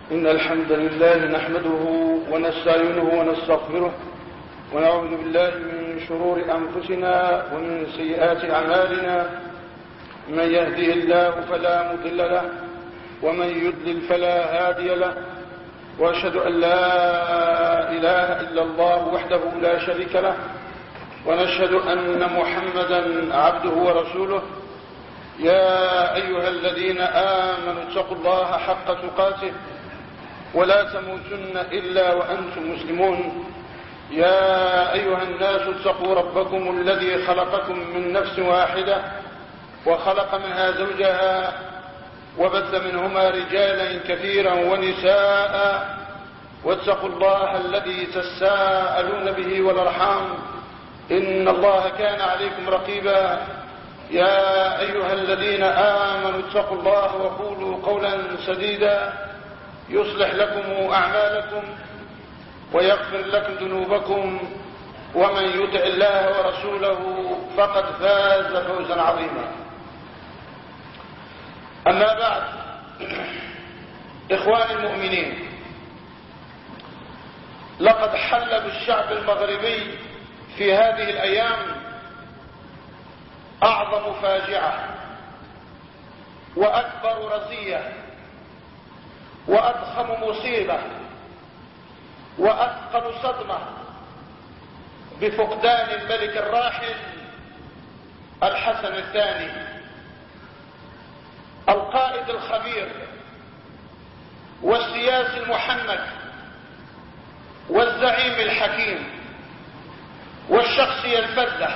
إن الحمد لله نحمده ونستعينه ونستغفره ونعوذ بالله من شرور أنفسنا ومن سيئات أعمالنا. من يهده الله فلا مضل له ومن يضلل فلا هادي له، وأشهد أن لا إله إلا الله وحده لا شريك له، ونشهد أن محمدا عبده ورسوله. يا أيها الذين آمنوا اتقوا الله حق تقاته ولا تموتن إلا وأنتم مسلمون. يا أيها الناس اتقوا ربكم الذي خلقكم من نفس واحدة وخلق منها زوجها وبث منهما رجالا كثيرا ونساء، واتقوا الله الذي تساءلون به والأرحام إن الله كان عليكم رقيبا. يا أيها الذين آمنوا اتقوا الله وقولوا قولا سديدا يصلح لكم أعمالكم ويغفر لكم ذنوبكم، ومن يطع الله ورسوله فقد فاز فوزا عظيما. أما بعد، إخواني المؤمنين، لقد حل بالشعب المغربي في هذه الأيام أعظم فاجعة وأكبر رزية وأضخم مصيبة وأثقل صدمة بفقدان الملك الراحل الحسن الثاني، القائد الخبير والسياسي المحنك والزعيم الحكيم والشخصية الفذة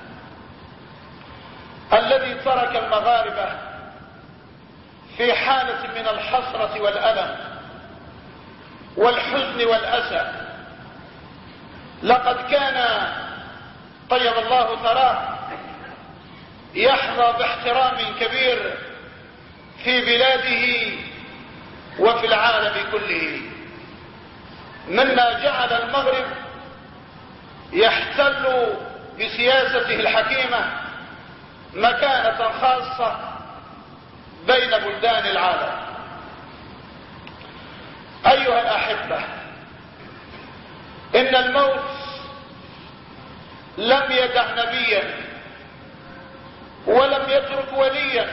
الذي ترك المغاربة في حالة من الحسرة والألم والحزن والأسى. لقد كان طيب الله ثراه يحظى باحترام كبير في بلاده وفي العالم كله، مما جعل المغرب يحتل بسياسته الحكيمة مكانة خاصة بين بلدان العالم. أيها الأحبة، إن الموت لم يدع نبيا ولم يترك وليا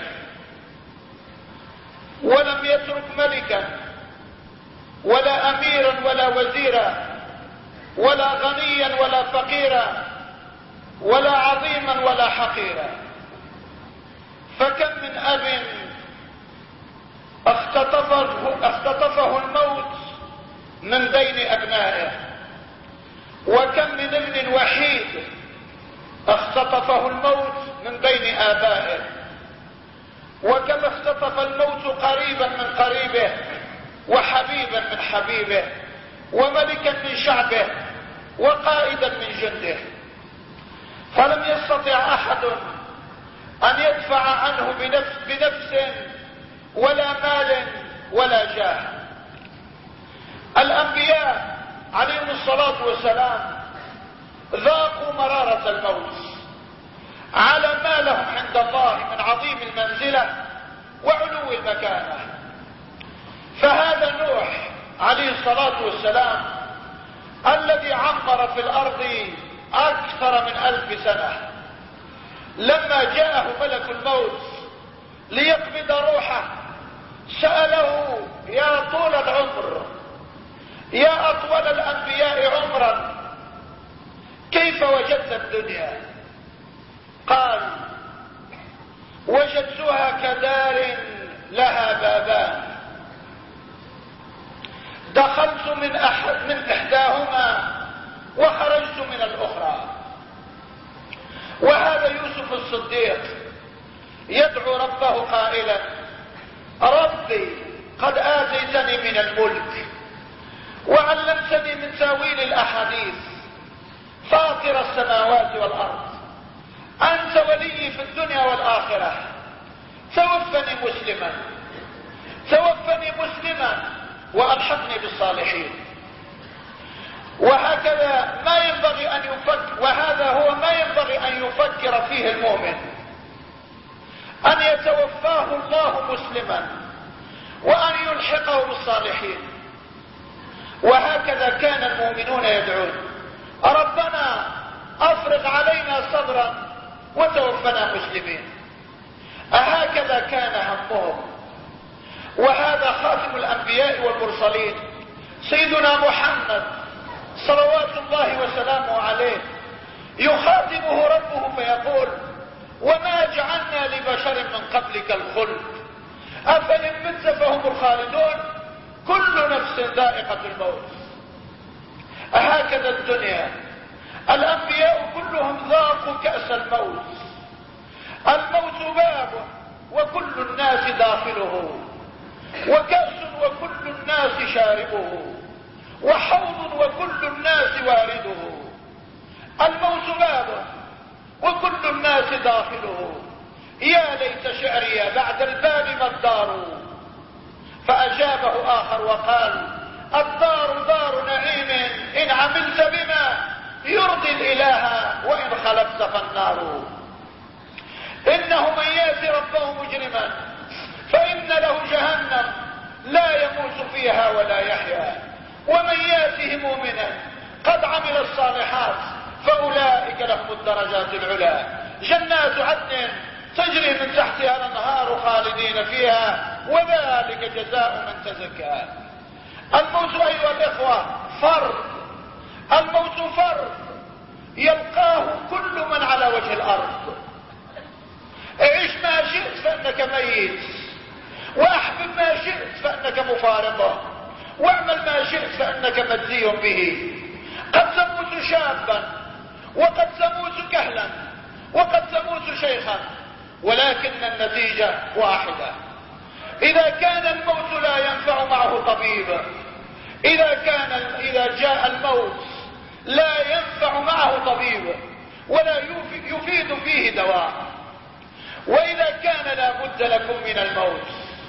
ولم يترك ملكا ولا أميرا ولا وزيرا ولا غنيا ولا فقيرا ولا عظيما ولا حقيرا. فكم من أب اختطفه الموت من بين أبنائه، وكم من ابن وحيد اختطفه الموت من بين آبائه، وكم اختطف الموت قريبا من قريبه وحبيبا من حبيبه وملكا من شعبه وقائدا من جنده. فلم يستطع أحد أن يدفع عنه بنفس ولا مال ولا جاه. الأنبياء عليهم الصلاة والسلام ذاقوا مرارة الموت على ما لهم عند الله من عظيم المنزلة وعلو المكانة. فهذا نوح عليه الصلاة والسلام الذي عمر في الأرض أكثر من 1000 سنة، لما جاءه ملك الموت ليقبض روحه سأله: يا طول العمر، يا أطول الأنبياء عمرا، كيف وجدت الدنيا؟ قال: وجدتها كدار لها بابان، دخلت من إحداهما وخرجت من الأخرى. وهذا يوسف الصديق يدعو ربه قائلا: ربي قد آتيتني من الملك وعلمتني من تاويل الأحاديث، فاطر السماوات والأرض، أنت ولي في الدنيا والآخرة، توفني مسلما وألحقني بالصالحين. وهكذا ما ينبغي أن يفكر، وهذا هو ما ينبغي أن يفكر فيه المؤمن، أن يتوفاه الله مسلما وأن يلحقه بالصالحين. وهكذا كان المؤمنون يدعون: ربنا أفرغ علينا صبرا وتوفنا مسلمين. أهكذا كان همهم. وهذا خاتم الأنبياء والمرسلين سيدنا محمد صلوات الله وسلامه عليه، يخاطبه ربه فيقول: وما جعلنا لبشر من قبلك الخلد أفإن مت فهم الخالدون كل نفس ذائقة الموت. هكذا الدنيا، الأنبياء كلهم ذاقوا كأس الموت. الموت باب وكل الناس داخله، وكأس وكل الناس شاربه، وحوض وكل الناس وارده. الموت باب وكل الناس داخله، يا ليت شعري بعد الباب ما الدار. فأجابه آخر وقال: الدار دار نعيم إن عملت بما يرضي الإله وإن خلفت فالنار. إنه من يأتي ربه مجرما فإن له جهنم لا يموت فيها ولا يحيا، ومن يأته مؤمنا قد عمل الصالحات فأولئك لهم الدرجات العلى، جنات عدن تجري من تحتها الأنهار خالدين فيها وذلك جزاء من تزكى. الموت أيها الإخوة فرض، الموت فرض يلقاه كل من على وجه الأرض. عيش ما شئت فإنك ميت، وأحبب ما شئت فإنك مفارقه، واعمل ما شئت فإنك مجزي به. قد تموت شابا، وقد تموت كهلا، وقد تموت شيخا، ولكن النتيجة واحدة. إذا كان الموت لا ينفع معه طبيب، إذا جاء الموت لا ينفع معه طبيب ولا يفيد فيه دواء، وإذا كان لا بد لكم من الموت،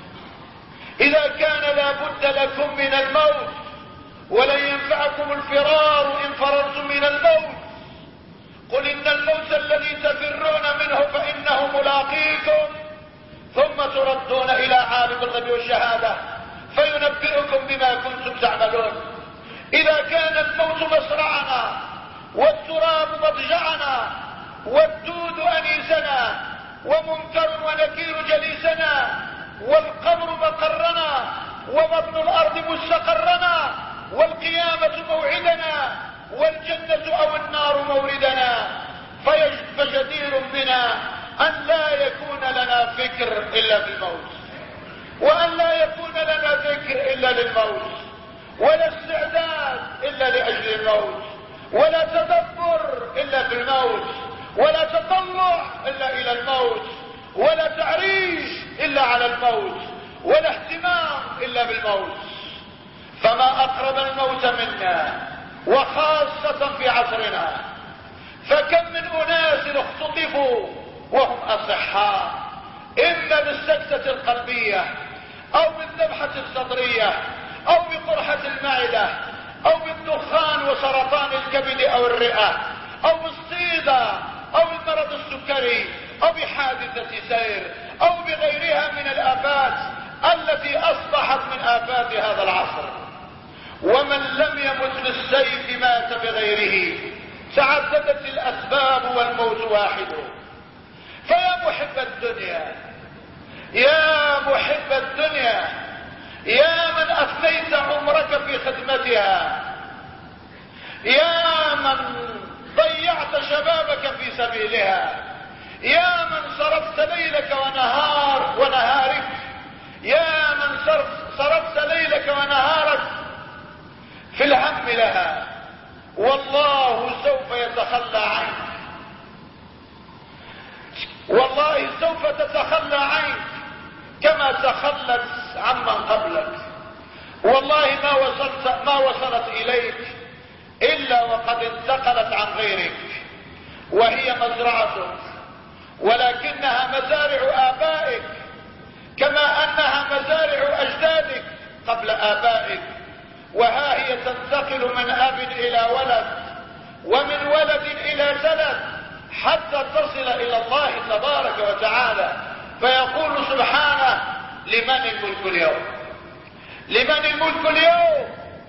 إذا كان لا بد لكم من الموت ولن ينفعكم الفرار إن فررتم من الموت، قل إن الموت الذي تفرون منه فإنه ملاقيكم ثم تردون إلى عالم الغيب والشهادة فينبئكم بما كنتم تعملون. إذا كان الموت مصرعنا والتراب مضجعنا والدود أنيسنا ومنكر ونكير جليسنا والقبر مقرنا وبطن الأرض مستقرنا والقيامة موعدنا والجنة أو النار موردنا، فجدير بنا أن لا يكون لنا فكر إلا بالموت، وأن لا يكون لنا ذكر إلا للموت، ولا استعداد إلا لأجل الموت، ولا تدبر إلا بالموت، ولا تطلع إلا إلى الموت، ولا تعريش إلا على الموت، ولا اهتمام إلا بالموت. فما أقرب الموت منا، وخاصة في عصرنا، فكم من أناس اختطفوا وهم أصحاء، إما بالسكتة القلبية أو بالذبحة الصدرية أو بقرحة المعدة أو بالدخان وسرطان الكبد أو الرئة أو بالصيدة أو المرض السكري أو بحادثة سير أو بغيرها من الآفات التي أصبحت من آفات هذا العصر. ومن لم يمت بالسيف مات بغيره، تعددت الأسباب والموت واحد. فيا محب الدنيا، يا محب الدنيا، يا من أفنيت عمرك في خدمتها، يا من ضيعت شبابك في سبيلها، يا من صرفت ليلك ونهارك، يا من صرفت ليلك ونهارك في الهم لها، والله سوف يتخلى عنك، والله سوف تتخلى عنك كما تخلت عمن قبلك. والله ما وصلت إليك إلا وقد انتقلت عن غيرك، وهي مزرعتك، ولكنها مزارع آبائك كما أنها مزارع أجدادك قبل آبائك، وها هي تنتقل من أب إلى ولد ومن ولد إلى سند حتى تصل إلى الله تبارك وتعالى، فيقول سبحانه: لمن الملك اليوم؟ لمن الملك اليوم؟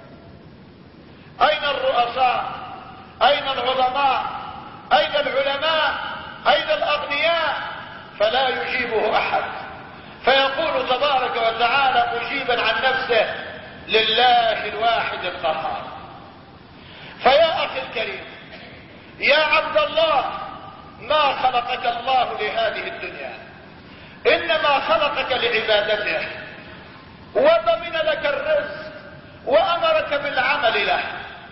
اين الرؤساء؟ اين العظماء؟ اين العلماء؟ اين الاغنياء؟ فلا يجيبه احد. فيقول تبارك وتعالى مجيبا عن نفسه: لله الواحد القهار. فيا اخي الكريم، يا عبد الله، ما خلقك الله لهذه الدنيا، انما خلقك لعبادته، وضمن لك الرزق وامرك بالعمل له.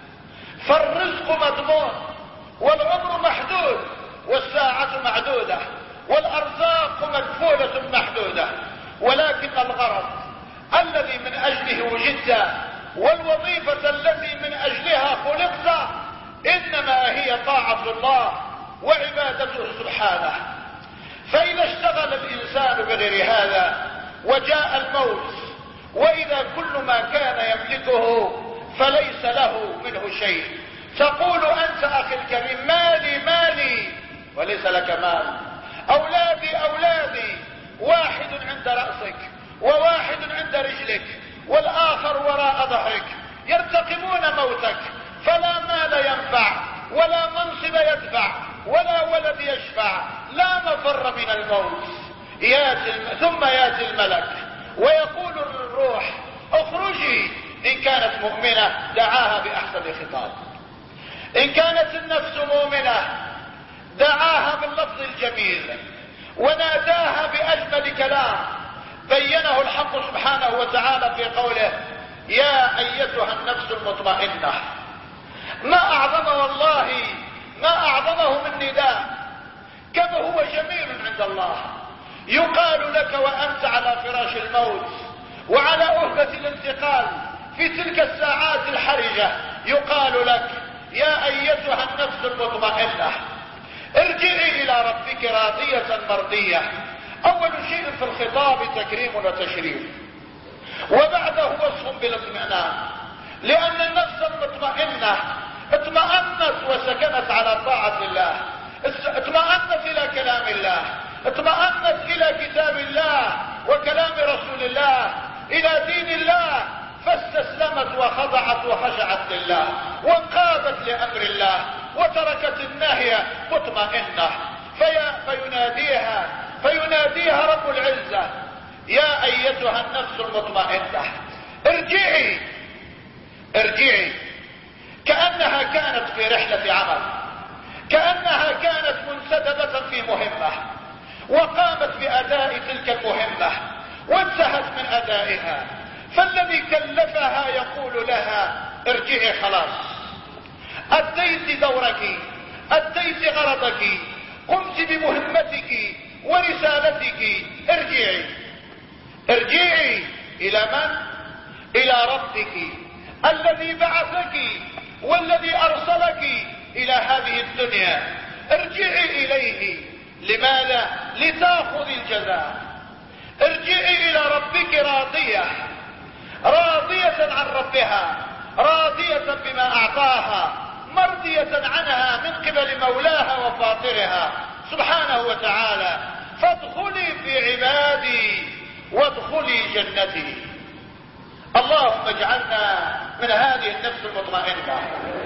فالرزق مضمون، والعمر محدود، والساعة معدودة، والارزاق مكفولة محدودة، ولكن الغرض الذي من اجله وجدت والوظيفة التي من اجلها خلقت انما هي طاعة الله وعبادته سبحانه. فاذا اشتغل الانسان بغير هذا وجاء الموت، واذا كل ما كان يملكه فليس له منه شيء، تقول انت اخي الكريم: مالي مالي، وليس لك مال. اولادي اولادي، واحد عند رأسك وواحد عند رجلك والاخر وراء ظهرك، يرتقبون موتك، فلا مال ينفع ولا منصب يدفع ولا ولد يشفع، لا مفر من الموت. ثم ياتي الملك ويقول للروح: اخرجي. ان كانت مؤمنة دعاها باحسن خطاب، ان كانت النفس مؤمنة دعاها باللفظ الجميل وناداها باجمل كلام بينه الحق سبحانه وتعالى في قوله: يا ايتها النفس المطمئنة. ما اعظمه والله، ما اعظمه من نداء، كما هو جميل عند الله. يقال لك وانت على فراش الموت وعلى أهبة الانتقال في تلك الساعات الحرجة، يقال لك: يا ايتها النفس المطمئنة، ارجعي الى ربك راضية مرضية. اول شيء في الخطاب تكريم وتشريف، وبعده وصف بالاطمئنان، لان النفس المطمئنة اطمأنت وسكنت على طاعة الله، اطمأنت الى كلام الله، اطمأنت الى كتاب الله وكلام رسول الله، الى دين الله، فاستسلمت وخضعت وخشعت لله وانقادت لامر الله وتركت النهي مطمئنة. فيناديها رب العزة: يا ايتها النفس المطمئنة، ارجعي ارجعي. كأنها كانت في رحلة عمل، كأنها كانت منسدبة في مهمة وقامت بأداء تلك المهمة وانتهت من أدائها، فالذي كلفها يقول لها: ارجعي، خلاص أديت دورك، أديت غرضك، قمت بمهمتك ورسالتك، ارجعي ارجعي. إلى من؟ إلى ربك الذي بعثك والذي أرسلك إلى هذه الدنيا. ارجعي إليه. لماذا؟ لتأخذ الجزاء. ارجعي إلى ربك راضية، راضية عن ربها، راضية بما أعطاها، مرضية عنها من قبل مولاها وفاطرها سبحانه وتعالى. فادخلي في عبادي وادخلي جنتي. اللهم اجعلنا من هذه النفس المطمئنة.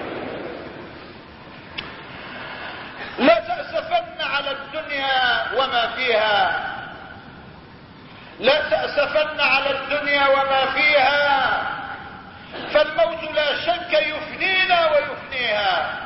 لا تأسفن على الدنيا وما فيها، لا تأسفن على الدنيا وما فيها، فالموت لا شك يفنينا ويفنيها.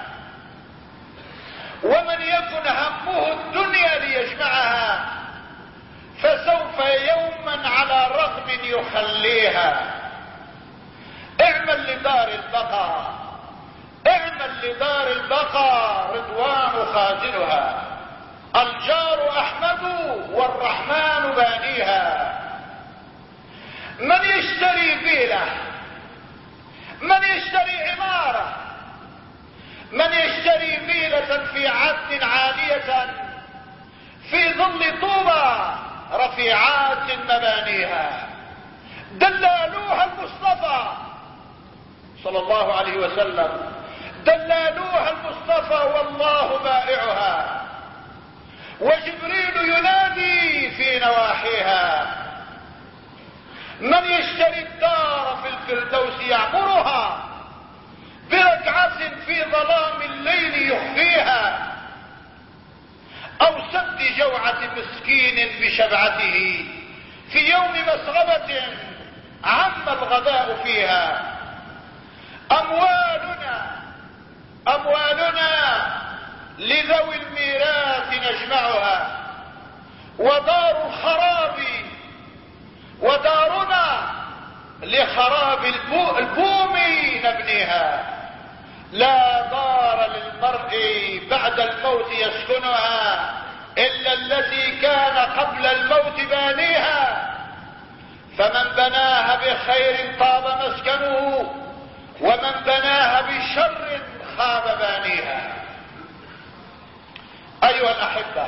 ومن يكن همه الدنيا ليجمعها فسوف يوما على رغم يخليها. اعمل لدار البقاء، اعمل لدار البقاء، رضوان خازنها، الجار احمد والرحمن بانيها. من يشتري فيله، من يشتري عمارة، من يشتري فيلة في عدن عالية في ظل طوبى رفيعات مبانيها، دلالوها المصطفى صلى الله عليه وسلم، دلالوها المصطفى والله بائعها، وجبريل ينادي في نواحيها. من يشتري الدار الفردوس يعمرها بركعة في ظلام الليل يخفيها، او سد جوعة مسكين بشبعته في يوم مسغبة عم الغباء فيها. اموالنا لذوي الميراث نجمعها، ودار الخراب ودارنا لخراب البوم نبنيها. لا دار للمرء بعد الموت يسكنها إلا التي كان قبل الموت بانيها، فمن بناها بخير طاب مسكنه، ومن بناها بشر خاب بانيها. أيها الأحبة،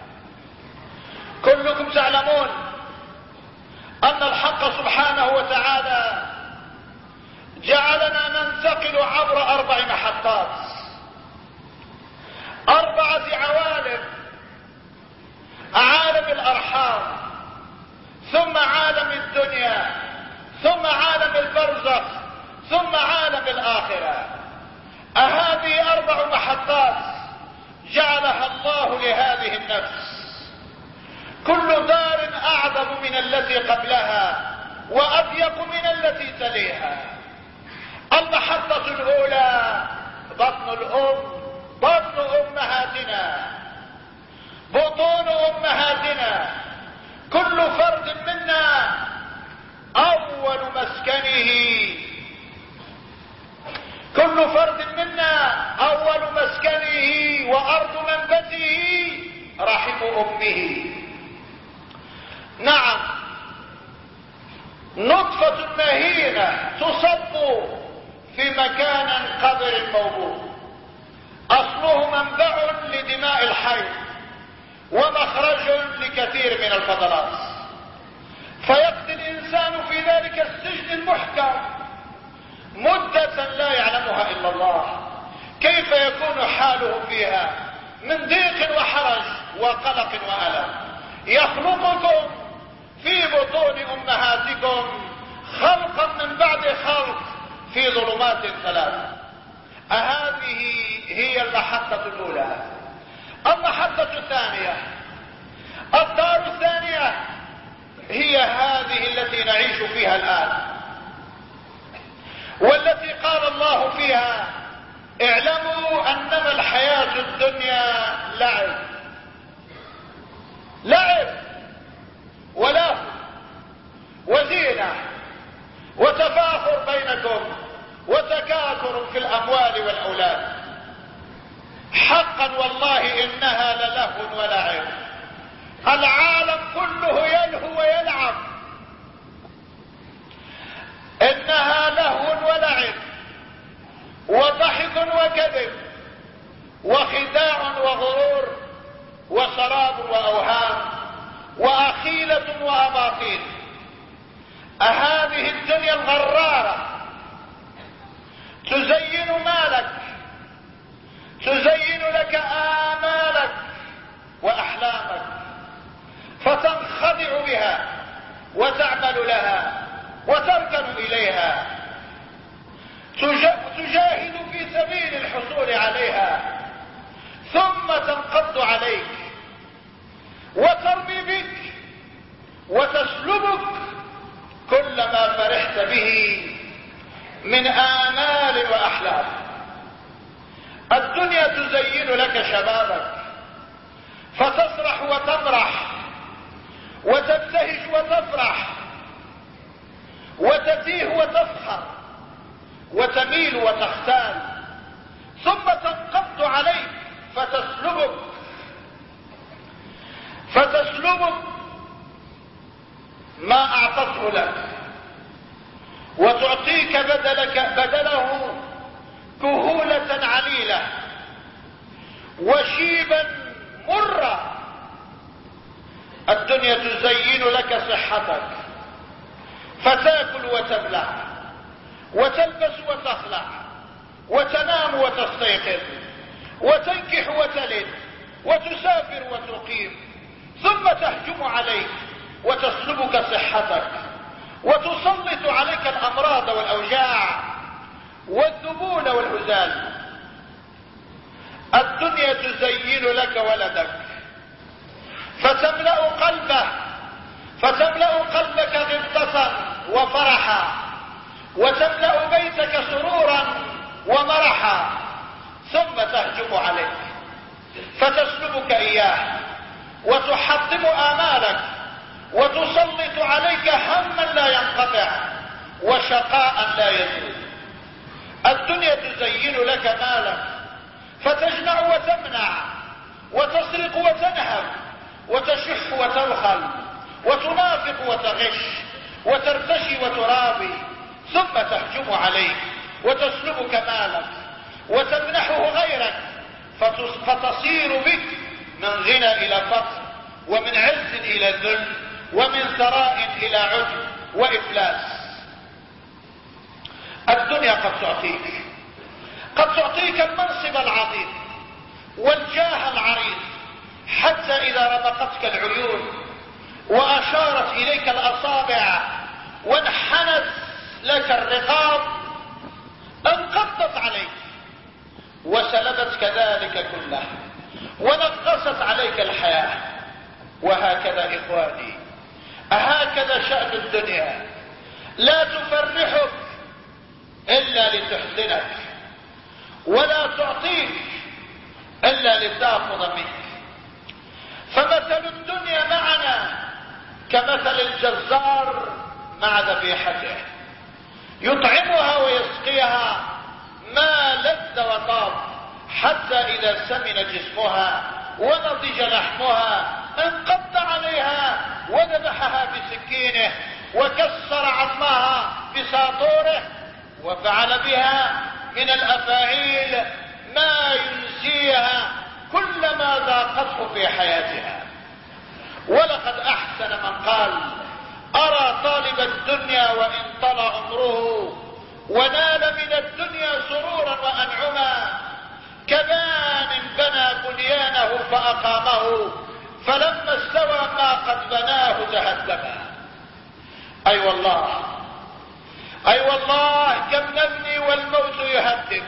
كلكم تعلمون أن الحق سبحانه وتعالى جعلنا ننتقل عبر 4 محطات، 4 عوالم: عالم الأرحام، ثم عالم الدنيا، ثم عالم البرزخ، ثم عالم الآخرة. هذه 4 محطات جعلها الله لهذه النفس، كل دار أعظم من التي قبلها وأضيق من التي تليها. المحطة الأولى بطن الأم، بطن أمهاتنا، بطون أمهاتنا. كل فرد منا أول مسكنه، كل فرد منا أول مسكنه وأرض منبته رحم أمه. نعم، نطفة مهينة تصب في مكان قذر موضوع، أصله منبع لدماء الحي ومخرج لكثير من الفضلات، فيقضي الإنسان في ذلك السجن المحكم مدة لا يعلمها إلا الله. كيف يكون حاله فيها من ضيق وحرج وقلق وألم؟ يخلقكم في بطون أمهاتكم خلقا من بعد خلق في ظلمات 3. هذه هي المحطة الأولى. المحطة الثانية، الدار الثانية، هي هذه التي نعيش فيها الآن، والتي قال الله فيها: اعلموا أنما الحياة الدنيا لعب ولهو وزينة وتفاخر بينكم وتكاثر في الأموال والأولاد. حقا والله إنها للهو ولعب. العالم كله يلهو ويلعب، إنها لهو ولعب وضحك وكذب وخداع وغرور وسراب وأوهام وأخيلة وأباطيل. هذه الدنيا الغرارة تزين مالك، تزين لك آمالك وأحلامك، فتنخدع بها وتعمل لها وتركن إليها، تجاهد في سبيل الحصول عليها، ثم تنقض عليك وترمي بك وتسلبك كل ما فرحت به من آمال وأحلام. الدنيا تزين لك شبابك فتسرح وتمرح وتبتهج وتفرح وتتيه وتفخر وتميل وتختال، ثم تنقض عليك فتسلبك ما أعطته لك وتعطيك بدله كهولة عليلة وشيبا مرة. الدنيا تزين لك صحتك فتاكل وتبلع وتلبس وتخلع وتنام وتستيقظ وتنكح وتلد وتسافر وتقيم، ثم تهجم عليك وتسلبك صحتك وتسلط عليك الأمراض والأوجاع والذبول والهزال. الدنيا تزين لك ولدك فتملأ قلبك غبطة وفرحا، وتملأ بيتك سرورا ومرحا، ثم تهجم عليك فتسلبك إياه وتحطم آمالك وتسلط عليك هما لا ينقطع وشقاء لا يزول. الدنيا تزين لك مالك فتجمع وتمنع وتسرق وتنهب وتشح وتبخل وتنافق وتغش وترتشي وترابي، ثم تهجم عليك وتسلبك مالك وتمنحه غيرك، فتصير بك من غنى إلى فقر، ومن عز إلى ذل، ومن ثراء إلى عجب وإفلاس. الدنيا قد تعطيك المنصب العظيم والجاه العريض، حتى إذا رمقتك العيون وأشارت إليك الأصابع وانحنت لك الرقاب انقضت عليك وسلبت كذلك كله ونقصت عليك الحياة. وهكذا إخواني، هكذا شأن الدنيا، لا تفرحك إلا لتحزنك، ولا تعطيك إلا لتأخذ منك. فمثل الدنيا معنا كمثل الجزار مع ذبيحته، يطعمها ويسقيها ما لذ وطاب، حتى إذا سمن جسمها ونضج لحمها انقض عليها وذبحها بسكينه وكسر عظمها بساطوره، وفعل بها من الأفاعيل ما ينسيها كل ما ذاقته في حياتها. ولقد أحسن من قال: أرى طالب الدنيا وإن طال عمره ونال من الدنيا سرورا وأنعما كبان بنى بنيانه فأقامه فلما استوى ما قد بناه تهدما. أي والله كم نبني والموت يهدم،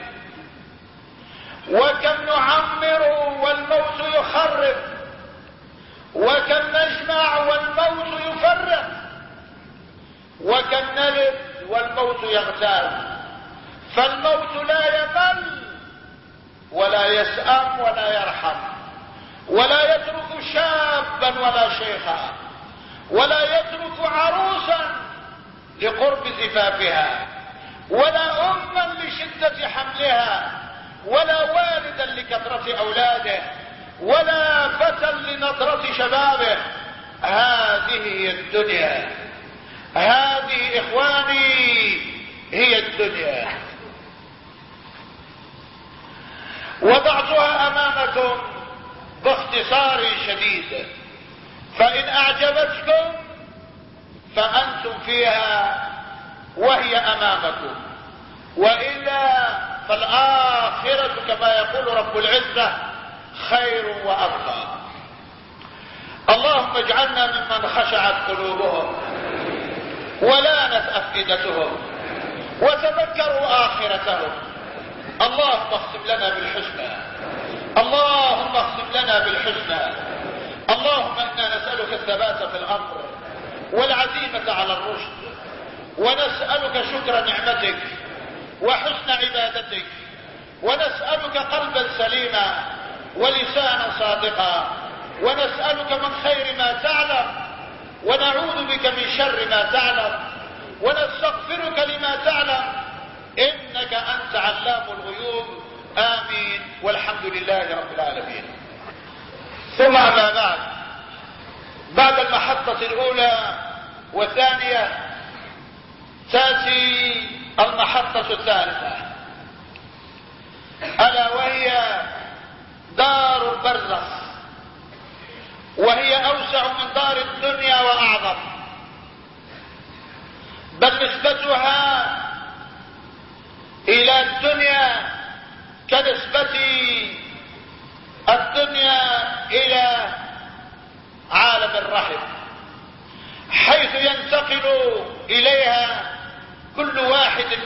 وكم نعمر والموت يخرب، وكم نجمع والموت يفرق، وكم نلد والموت يغتال. فالموت لا يمل ولا يسأم ولا يرحم، ولا يترك شابا ولا شيخا، ولا يترك عروسا لقرب زفافها، ولا أما لشدة حملها، ولا والدا لكثرة أولاده، ولا فتى لنضرة شبابه. هذه هي الدنيا، هذه إخواني هي الدنيا. وضعتها أمامكم باختصار شديد، فإن أعجبتكم فأنتم فيها وهي أمامكم، وإلا فالآخرة كما يقول رب العزة خير وأبقى. اللهم اجعلنا ممن خشعت قلوبهم ولانت أفئدتهم وتذكروا آخرتهم. اللهم اختم لنا بالحسنى، اللهم اختم لنا بالحسنى. اللهم إنا نسألك الثبات في الأمر والعزيمة على الرشد، ونسألك شكر نعمتك وحسن عبادتك، ونسألك قلبا سليما ولسانا صادقا، ونسألك من خير ما تعلم، ونعوذ بك من شر ما تعلم، ونستغفرك لما تعلم، إنك أنت علام الغيوب. آمين، والحمد لله رب العالمين. ثم أما بعد المحطة الأولى والثانية تأتي المحطة الثالثة، ألا وهي دار البرزخ، وهي أوسع من دار الدنيا وأعظم، بل نسبتها إلى الدنيا كنسبة الدنيا إلى عالم الرحم، حيث ينتقل إليه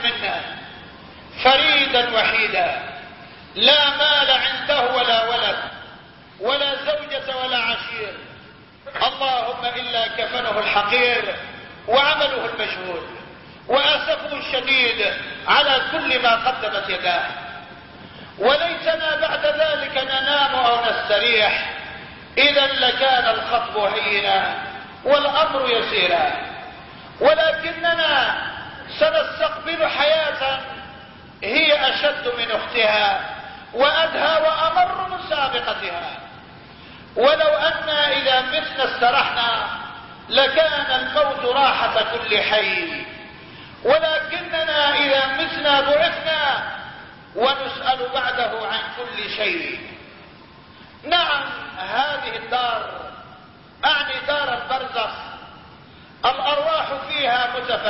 منا فريدا وحيدا، لا مال عنده ولا ولد ولا زوجة ولا عشير، اللهم إلا كفنه الحقير وعمله المجهول وأسفه الشديد على كل ما قدمت يداه. وليتنا بعد ذلك ننام أو نستريح، إذا لكان الخطب هينا والأمر يسيرا، ولكننا سنستقبل حياة هي أشد من أختها وأدهى وأمر من سابقتها. ولو أننا إذا متنا استرحنا لكان الموت راحة كل حي، ولكننا إذا متنا بعثنا ونسأل بعده عن كل شيء. نعم، هذه الدار، أعني دار البرزخ، الأرواح فيها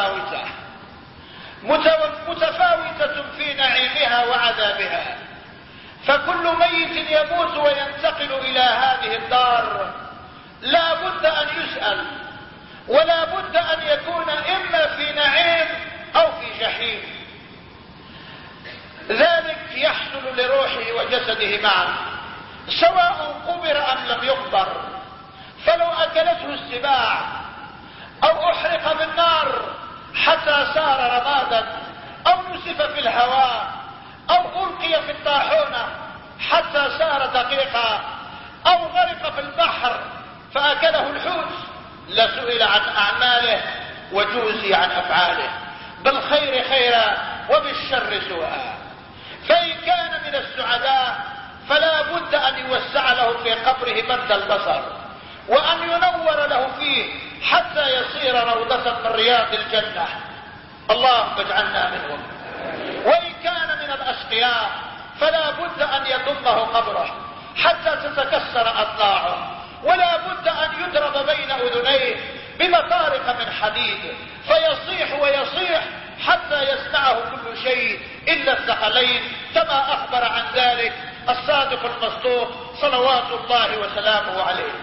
متفاوتة في نعيمها وعذابها، فكل ميت يموت وينتقل إلى هذه الدار لا بد أن يسأل، ولا بد أن يكون إما في نعيم أو في جحيم. ذلك يحصل لروحه وجسده معا، سواء قبر أم لم يقبر. فلو أكلته السباع أو أحرق بالنار حتى صار رمادا، أو نسف في الهواء، أو ألقي في الطاحونة حتى صار دقيقا، أو غرق في البحر فأكله الحوت، لسئل عن أعماله وجوزي عن أفعاله، بالخير خيرا وبالشر سوءا. فإن كان من السعداء فلا بد أن يوسع له في قبره مد البصر، وأن ينور له فيه حتى يصير روضة من رياض الجنة، اللهم اجعلنا منهم. وإن كان من الأشقياء فلا بد أن يضمه قبره حتى تتكسر أضلاعه، ولا بد أن يضرب بين أذنيه بمطارق من حديد فيصيح ويصيح حتى يسمعه كل شيء إلا الثقلين، كما أخبر عن ذلك الصادق المصدوق صلوات الله وسلامه عليه.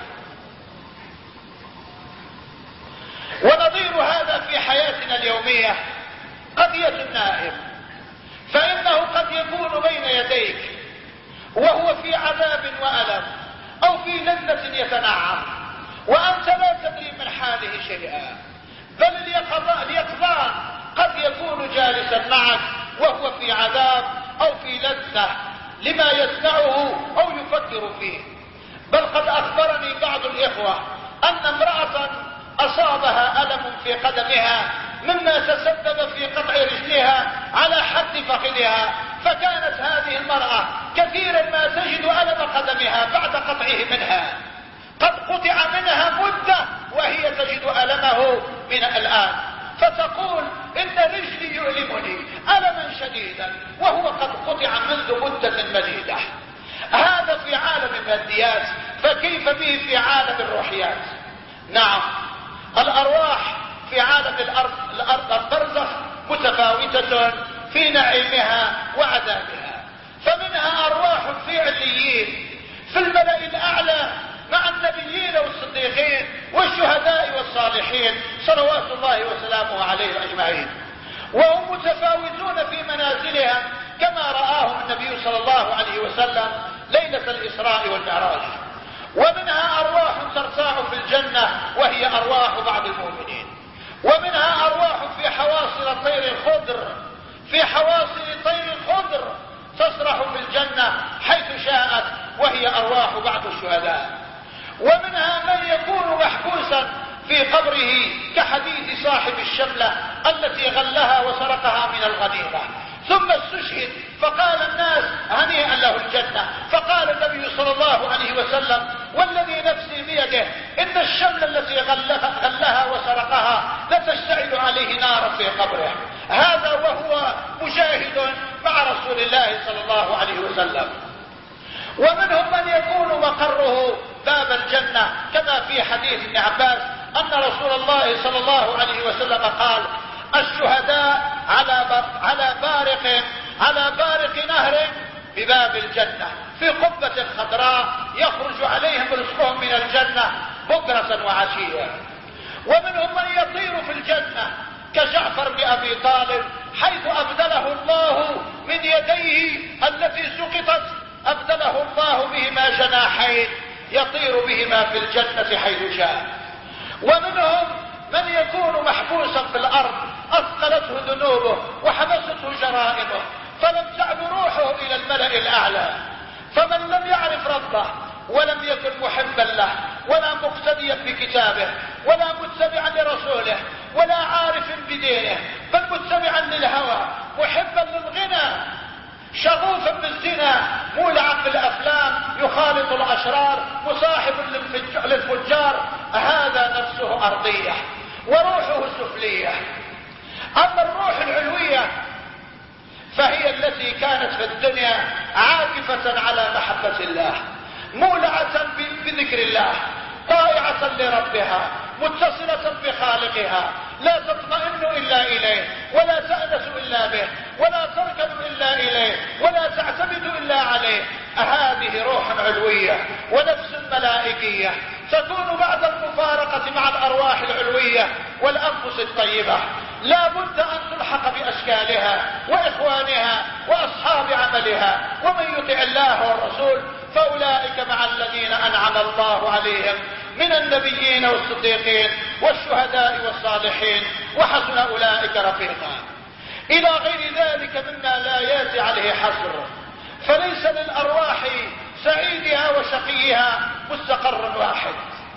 ونظير هذا في حياتنا اليومية قضية النائم، فإنه قد يكون بين يديك وهو في عذاب وألم أو في لذة يتنعم، وأنت لا تدري من حاله شيئا، بل اليقظان قد يكون جالسا معك وهو في عذاب أو في لذة لما يسمعه أو يفكر فيه. بل قد أخبرني بعض الإخوة أن امرأة أصابها ألم في قدمها مما تسبب في قطع رجلها على حد فخذها، فكانت هذه المرأة كثيرا ما تجد ألم قدمها بعد قطعه منها، قد قطع منها مدة وهي تجد ألمه من الآن، فتقول إن رجلي يؤلمني ألما شديدا وهو قد قطع منذ مدة مديدة. هذا في عالم الماديات، فكيف به في عالم الروحيات؟ نعم، الأرواح في عالم الأرض البرزخ متفاوتة في نعيمها وعذابها، فمنها أرواح في عليين في الملأ الأعلى مع النبيين والصديقين والشهداء والصالحين صلوات الله وسلامه عليهم أجمعين، وهم متفاوتون في منازلها كما رآهم النبي صلى الله عليه وسلم ليلة الإسراء والمعراج. ومنها أرواح ترتاع في الجنة وهي أرواح بعض المؤمنين، ومنها أرواح في حواصل طير خضر تسرح في الجنة حيث شاءت وهي أرواح بعض الشهداء. ومنها من يكون محبوسا في قبره كحديث صاحب الشملة التي غلها وسرقها من الغنيمة، ثم استشهد فقال الناس هنيئا له الجنة، فقال النبي صلى الله عليه وسلم والذي نفسي بيده إن الشمل التي غلها وسرقها لتشتعل عليه نارا في قبره. هذا وهو مشاهد مع رسول الله صلى الله عليه وسلم. ومنهم من يكون مقره باب الجنة كما في حديث ابن عباس أن رسول الله صلى الله عليه وسلم قال الشهداء على بارق نهر بباب الجنة في قبة خضراء يخرج عليهم رزقهم من الجنة بكرة وعشية. ومنهم من يطير في الجنة كجعفر بن أبي طالب حيث أبدله الله من يديه التي سقطت أبدله الله بهما جناحين يطير بهما في الجنة حيث شاء. ومنهم من يكون محبوسا في الأرض أثقلته ذنوبه وحبسته جرائمه فلم تعد روحه إلى الملأ الأعلى. فمن لم يعرف ربه ولم يكن محبا له ولا مقتديا بكتابه ولا متبعا لرسوله ولا عارف بدينه بل متبعا للهوى محبا للغنى شغوفا بالزنا مولعا بالافلام يخالط الاشرار مصاحب للفجار، هذا نفسه ارضيه وروحه سفليه. اما الروح العلويه فهي التي كانت في الدنيا عاكفه على محبه الله مولعه بذكر الله طائعه لربها متصله بخالقها لا تطمئن الا اليه ولا تأنس الا به ولا تركن الا اليه ولا تعتمد الا عليه. هذه روح علويه ونفس ملائكيه تكون بعد المفارقه مع الارواح العلويه والانفس الطيبه. لا بد ان تلحق باشكالها واخوانها واصحاب عملها. ومن يطع الله والرسول فاولئك مع الذين انعم الله عليهم من النبيين والصديقين والشهداء والصالحين وحسن اولئك رفيقا، الى غير ذلك مما لا ياتي عليه حصر. فليس للارواح سعيدها وشقيها مستقر واحد،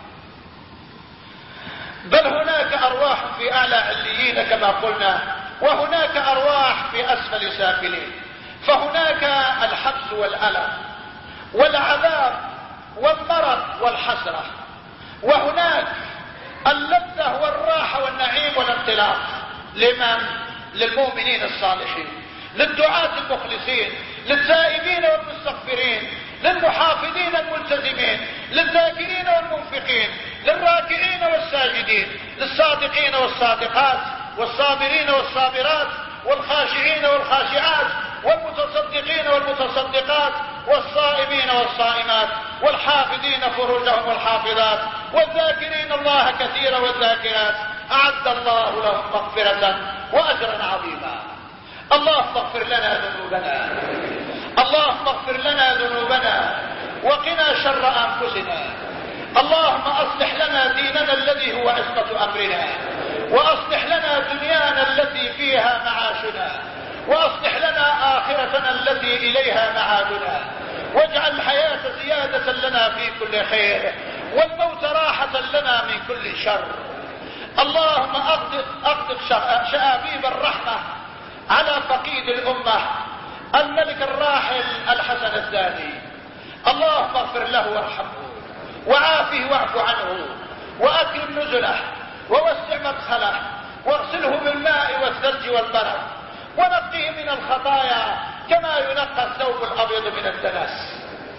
بل هناك ارواح في اعلى عليين كما قلنا وهناك ارواح في اسفل سافلين. فهناك الحبس والالم والعذاب والمرض والحسره، وهناك اللذة والراحة والنعيم والانطلاق. لمن؟ للمؤمنين الصالحين، للدعاة المخلصين، للتائبين والمستغفرين، للمحافظين الملتزمين، للذاكرين والمنفقين، للراكعين والساجدين، للصادقين والصادقات، والصابرين والصابرات، والخاشعين والخاشعات، والمتصدقين والمتصدقات، والصائمين والصائمات، والحافظين فروجهم والحافظات، والذاكرين الله كثيرا والذاكرات. أعد الله لهم مغفرة وأجرا عظيما. اللهم اغفر لنا ذنوبنا، اللهم اغفر لنا ذنوبنا وقنا شر أنفسنا. اللهم أصلح لنا ديننا الذي هو عصمة أمرنا، وأصلح لنا دنيانا التي فيها معاشنا، وأصلح لنا آخرتنا التي إليها معادنا، واجعل الحياة زيادة لنا في كل خير والموت راحة لنا من كل شر. اللهم أغدق شآبيب الرحمة على فقيد الأمة الملك الراحل الحسن الثاني. اللهم اغفر له وارحمه وعافه واعف عنه وأكرم نزله ووسع مدخله واغسله بالماء والثلج والبرد ونقيه من الخطايا كما ينقى الثوب الأبيض من الدنس.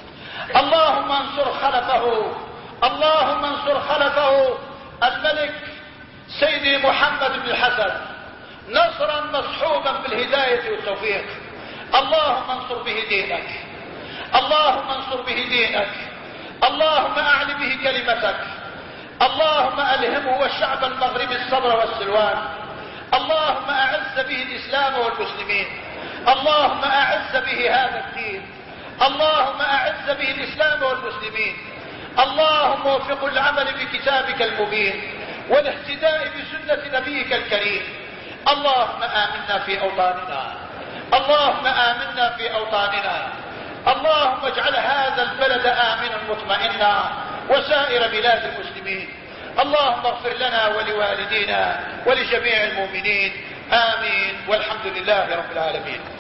اللهم انصر خلفه، اللهم انصر خلفه الملك سيدي محمد بن الحسن نصرا مصحوبا بالهداية والتوفيق. اللهم انصر به دينك، اللهم انصر به دينك، اللهم اعل به كلمتك، اللهم ألهمه والشعب المغربي الصبر والسلوان. اللهم أعز به الإسلام والمسلمين، اللهم أعز به هذا الدين، اللهم أعز به الإسلام والمسلمين. اللهم وفق العمل بكتابك المبين والاهتداء بسنة نبيك الكريم. اللهم آمنا في أوطاننا، اللهم آمنا في أوطاننا. اللهم اجعل هذا البلد آمنا مطمئنا وسائر بلاد المسلمين. اللهم اغفر لنا ولوالدينا ولجميع المؤمنين. آمين والحمد لله رب العالمين.